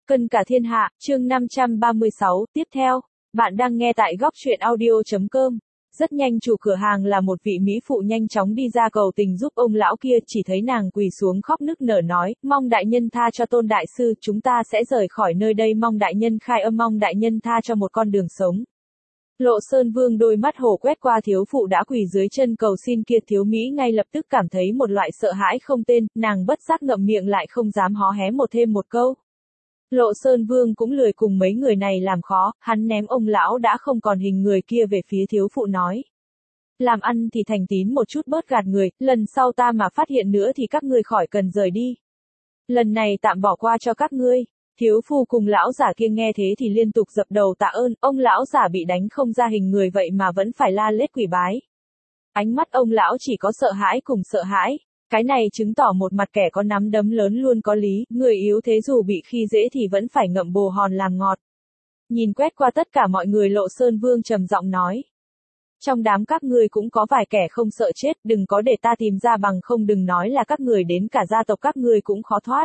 Cân cả thiên hạ, chương 536, tiếp theo, bạn đang nghe tại góc truyện audio.com. Rất nhanh chủ cửa hàng là một vị mỹ phụ nhanh chóng đi ra cầu tình giúp ông lão kia, chỉ thấy nàng quỳ xuống khóc nức nở nói, mong đại nhân tha cho Tôn đại sư, chúng ta sẽ rời khỏi nơi đây, mong đại nhân khai âm, mong đại nhân tha cho một con đường sống. Lộ Sơn Vương đôi mắt hổ quét qua thiếu phụ đã quỳ dưới chân cầu xin kia, thiếu mỹ ngay lập tức cảm thấy một loại sợ hãi không tên, nàng bất giác ngậm miệng lại không dám hó hé thêm một câu. Lộ Sơn Vương cũng lười cùng mấy người này làm khó, hắn ném ông lão đã không còn hình người kia về phía thiếu phụ nói. Làm ăn thì thành tín một chút, bớt gạt người, lần sau ta mà phát hiện nữa thì các ngươi khỏi cần rời đi. Lần này tạm bỏ qua cho các ngươi. Thiếu phu cùng lão giả kia nghe thế thì liên tục dập đầu tạ ơn, ông lão giả bị đánh không ra hình người vậy mà vẫn phải la lết quỳ bái. Ánh mắt ông lão chỉ có sợ hãi cùng sợ hãi. Cái này chứng tỏ một mặt kẻ có nắm đấm lớn luôn có lý, người yếu thế dù bị khi dễ thì vẫn phải ngậm bồ hòn làm ngọt. Nhìn quét qua tất cả mọi người, Lộ Sơn Vương trầm giọng nói. Trong đám các ngươi cũng có vài kẻ không sợ chết, đừng có để ta tìm ra, bằng không đừng nói là các người, đến cả gia tộc các ngươi cũng khó thoát.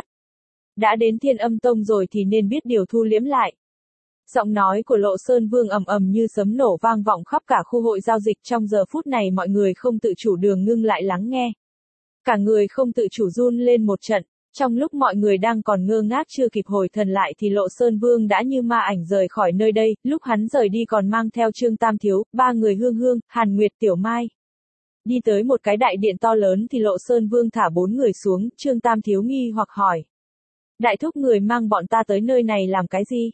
Đã đến Thiên Âm Tông rồi thì nên biết điều thu liễm lại. Giọng nói của Lộ Sơn Vương ầm ầm như sấm nổ vang vọng khắp cả khu hội giao dịch, trong giờ phút này mọi người không tự chủ đường ngưng lại lắng nghe. Cả người không tự chủ run lên một trận, trong lúc mọi người đang còn ngơ ngác chưa kịp hồi thần lại thì Lộ Sơn Vương đã như ma ảnh rời khỏi nơi đây, lúc hắn rời đi còn mang theo Trương Tam Thiếu, ba người Hương Hương, Hàn Nguyệt, Tiểu Mai. Đi tới một cái đại điện to lớn thì Lộ Sơn Vương thả bốn người xuống, Trương Tam Thiếu nghi hoặc hỏi. Đại thúc, người mang bọn ta tới nơi này làm cái gì?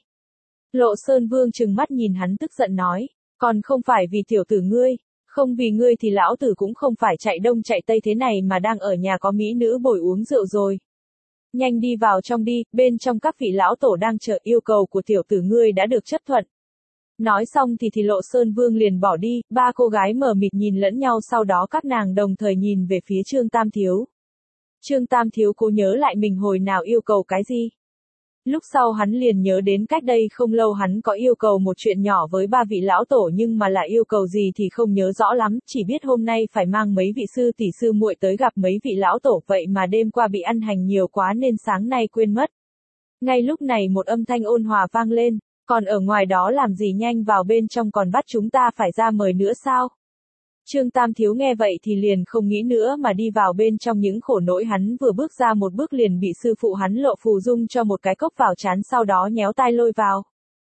Lộ Sơn Vương trừng mắt nhìn hắn tức giận nói, còn không phải vì tiểu tử ngươi. Không vì ngươi thì lão tử cũng không phải chạy đông chạy tây thế này mà đang ở nhà có mỹ nữ bồi uống rượu rồi. Nhanh đi vào trong đi, bên trong các vị lão tổ đang chờ, yêu cầu của tiểu tử ngươi đã được chấp thuận. Nói xong thì Lộ Sơn Vương liền bỏ đi, ba cô gái mờ mịt nhìn lẫn nhau, sau đó các nàng đồng thời nhìn về phía Trương Tam Thiếu. Trương Tam Thiếu cố nhớ lại mình hồi nào yêu cầu cái gì. Lúc sau hắn liền nhớ đến cách đây không lâu hắn có yêu cầu một chuyện nhỏ với ba vị lão tổ, nhưng mà là yêu cầu gì thì không nhớ rõ lắm, chỉ biết hôm nay phải mang mấy vị sư tỷ sư muội tới gặp mấy vị lão tổ, vậy mà đêm qua bị ăn hành nhiều quá nên sáng nay quên mất. Ngay lúc này một âm thanh ôn hòa vang lên, còn ở ngoài đó làm gì, nhanh vào bên trong, còn bắt chúng ta phải ra mời nữa sao? Trương Tam Thiếu nghe vậy thì liền không nghĩ nữa mà đi vào bên trong, những khổ nỗi hắn vừa bước ra một bước liền bị sư phụ hắn Lộ Phù Dung cho một cái cốc vào trán, sau đó nhéo tai lôi vào.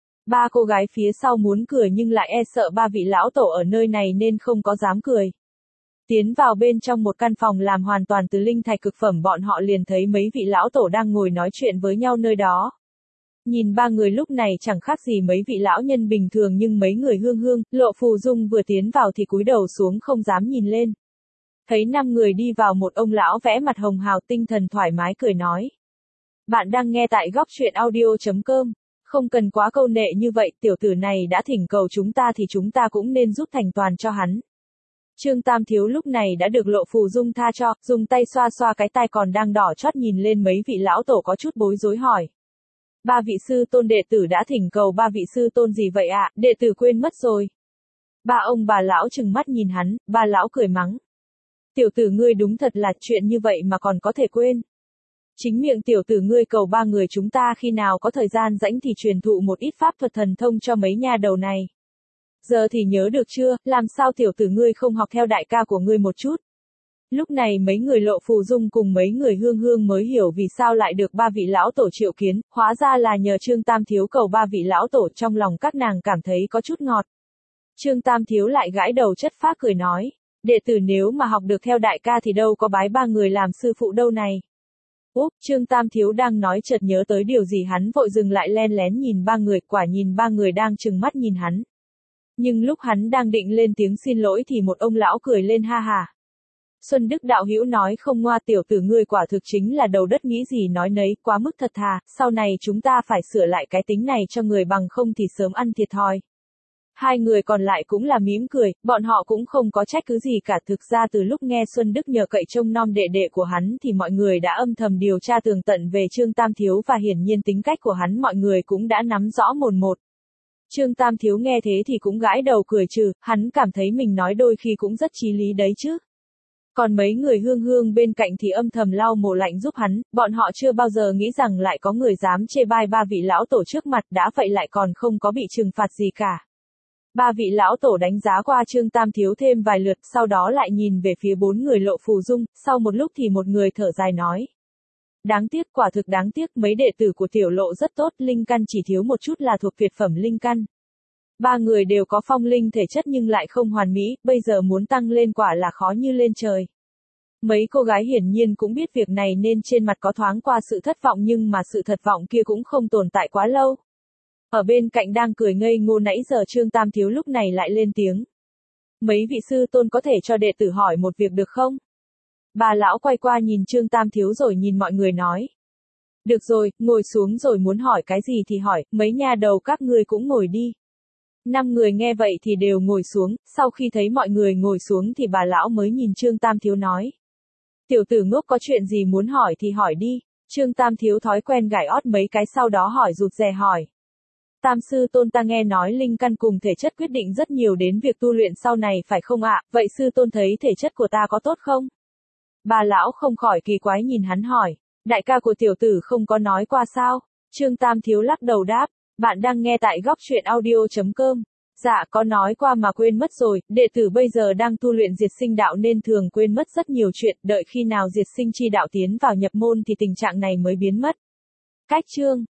Ba cô gái phía sau muốn cười nhưng lại e sợ ba vị lão tổ ở nơi này nên không có dám cười. Tiến vào bên trong một căn phòng làm hoàn toàn từ linh thạch cực phẩm, bọn họ liền thấy mấy vị lão tổ đang ngồi nói chuyện với nhau nơi đó. Nhìn ba người lúc này chẳng khác gì mấy vị lão nhân bình thường, nhưng mấy người Hương Hương, Lộ Phù Dung vừa tiến vào thì cúi đầu xuống không dám nhìn lên. Thấy năm người đi vào, một ông lão vẽ mặt hồng hào tinh thần thoải mái cười nói. Bạn đang nghe tại góc truyện audio.com. Không cần quá câu nệ như vậy, tiểu tử này đã thỉnh cầu chúng ta thì chúng ta cũng nên giúp thành toàn cho hắn. Trương Tam Thiếu lúc này đã được Lộ Phù Dung tha cho, dùng tay xoa xoa cái tai còn đang đỏ chót, nhìn lên mấy vị lão tổ có chút bối rối hỏi. Ba vị sư tôn đệ tử đã thỉnh cầu, ba vị sư tôn gì vậy ạ, đệ tử quên mất rồi. Ba ông bà lão trừng mắt nhìn hắn, ba lão cười mắng. Tiểu tử ngươi đúng thật là, chuyện như vậy mà còn có thể quên. Chính miệng tiểu tử ngươi cầu ba người chúng ta khi nào có thời gian rảnh thì truyền thụ một ít pháp thuật thần thông cho mấy nha đầu này. Giờ thì nhớ được chưa, làm sao tiểu tử ngươi không học theo đại ca của ngươi một chút. Lúc này mấy người Lộ Phù Dung cùng mấy người Hương Hương mới hiểu vì sao lại được ba vị lão tổ triệu kiến, hóa ra là nhờ Trương Tam Thiếu cầu ba vị lão tổ, trong lòng các nàng cảm thấy có chút ngọt. Trương Tam Thiếu lại gãi đầu chất phác cười nói, đệ tử nếu mà học được theo đại ca thì đâu có bái ba người làm sư phụ đâu này. Úp, Trương Tam Thiếu đang nói chợt nhớ tới điều gì, hắn vội dừng lại len lén nhìn ba người, quả nhìn ba người đang trừng mắt nhìn hắn. Nhưng lúc hắn đang định lên tiếng xin lỗi thì một ông lão cười lên ha ha. Xuân Đức đạo hữu nói không ngoa, tiểu tử ngươi quả thực chính là đầu đất, nghĩ gì nói nấy, quá mức thật thà, sau này chúng ta phải sửa lại cái tính này cho người, bằng không thì sớm ăn thiệt thòi. Hai người còn lại cũng là mỉm cười, bọn họ cũng không có trách cứ gì cả, thực ra từ lúc nghe Xuân Đức nhờ cậy trông nom đệ đệ của hắn thì mọi người đã âm thầm điều tra tường tận về Trương Tam Thiếu, và hiển nhiên tính cách của hắn mọi người cũng đã nắm rõ mồn một. Trương Tam Thiếu nghe thế thì cũng gãi đầu cười trừ, hắn cảm thấy mình nói đôi khi cũng rất chí lý đấy chứ. Còn mấy người hương hương bên cạnh thì âm thầm lau mồ lạnh giúp hắn, bọn họ chưa bao giờ nghĩ rằng lại có người dám chê bai ba vị lão tổ trước mặt, đã vậy lại còn không có bị trừng phạt gì cả. Ba vị lão tổ đánh giá qua Trương Tam Thiếu thêm vài lượt, sau đó lại nhìn về phía bốn người Lộ Phù Dung, sau một lúc thì một người thở dài nói. Đáng tiếc, quả thực đáng tiếc, mấy đệ tử của tiểu Lộ rất tốt, linh căn chỉ thiếu một chút là thuộc tuyệt phẩm linh căn. Ba người đều có phong linh thể chất nhưng lại không hoàn mỹ, bây giờ muốn tăng lên quả là khó như lên trời. Mấy cô gái hiển nhiên cũng biết việc này nên trên mặt có thoáng qua sự thất vọng, nhưng mà sự thất vọng kia cũng không tồn tại quá lâu. Ở bên cạnh đang cười ngây ngô nãy giờ Trương Tam Thiếu lúc này lại lên tiếng. Mấy vị sư tôn có thể cho đệ tử hỏi một việc được không? Bà lão quay qua nhìn Trương Tam Thiếu rồi nhìn mọi người nói. Được rồi, ngồi xuống rồi muốn hỏi cái gì thì hỏi, mấy nha đầu các ngươi cũng ngồi đi. 5 người nghe vậy thì đều ngồi xuống, sau khi thấy mọi người ngồi xuống thì bà lão mới nhìn Trương Tam Thiếu nói. Tiểu tử ngốc, có chuyện gì muốn hỏi thì hỏi đi. Trương Tam Thiếu thói quen gãi ót mấy cái sau đó hỏi rụt rè hỏi. Tam sư tôn, ta nghe nói linh căn cùng thể chất quyết định rất nhiều đến việc tu luyện sau này phải không ạ? Vậy sư tôn thấy thể chất của ta có tốt không? Bà lão không khỏi kỳ quái nhìn hắn hỏi. Đại ca của tiểu tử không có nói qua sao? Trương Tam Thiếu lắc đầu đáp. Bạn đang nghe tại góc truyện audio.com. Dạ có nói qua mà quên mất rồi, đệ tử bây giờ đang tu luyện diệt sinh đạo nên thường quên mất rất nhiều chuyện, đợi khi nào diệt sinh chi đạo tiến vào nhập môn thì tình trạng này mới biến mất. Cách chương